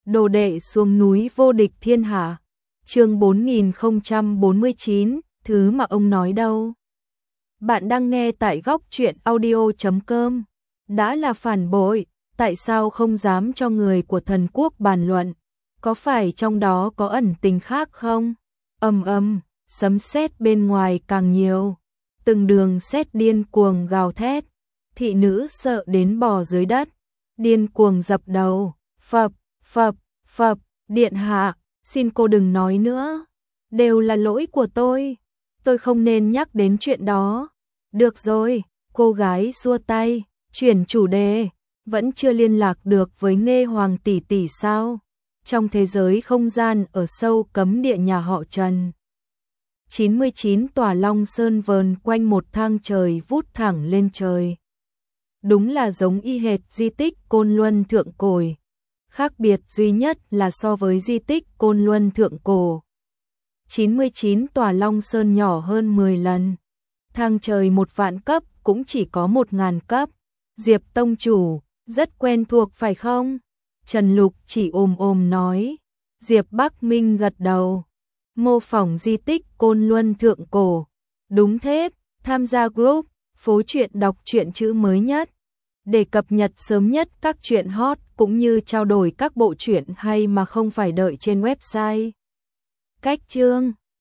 Đồ đệ xuống núi vô địch thiên hạ. Chương 4049, thứ mà ông nói đâu. Bạn đang nghe tại góc truyện audio.com. Đã là phản bội, tại sao không dám cho người của thần quốc bàn luận? Có phải trong đó có ẩn tình khác không? Sấm sét bên ngoài càng nhiều. Từng đường sét điên cuồng gào thét. Thị nữ sợ đến bò dưới đất, điên cuồng dập đầu, phập, điện hạ, xin cô đừng nói nữa, đều là lỗi của tôi không nên nhắc đến chuyện đó. Được rồi, cô gái xua tay, chuyển chủ đề, vẫn chưa liên lạc được với Nghê Hoàng tỷ tỷ sao? Trong thế giới không gian ở sâu cấm địa nhà họ Trần. 99 tòa Long Sơn vờn quanh một thang trời vút thẳng lên trời. Đúng là giống y hệt di tích Côn Luân Thượng Cổ. Khác biệt duy nhất là so với di tích Côn Luân Thượng Cổ, 99 tòa Long Sơn nhỏ hơn 10 lần. Thang trời 1.000 cấp cũng chỉ có 1.000 cấp. Diệp tông chủ, rất quen thuộc phải không? Trần Lục chỉ ồm nói. Diệp Bắc Minh gật đầu. Mô phỏng di tích Côn Luân Thượng Cổ. Đúng thế, tham gia group, phố truyện đọc truyện chữ mới nhất. Để cập nhật sớm nhất các truyện hot cũng như trao đổi các bộ truyện hay mà không phải đợi trên website. Cách chương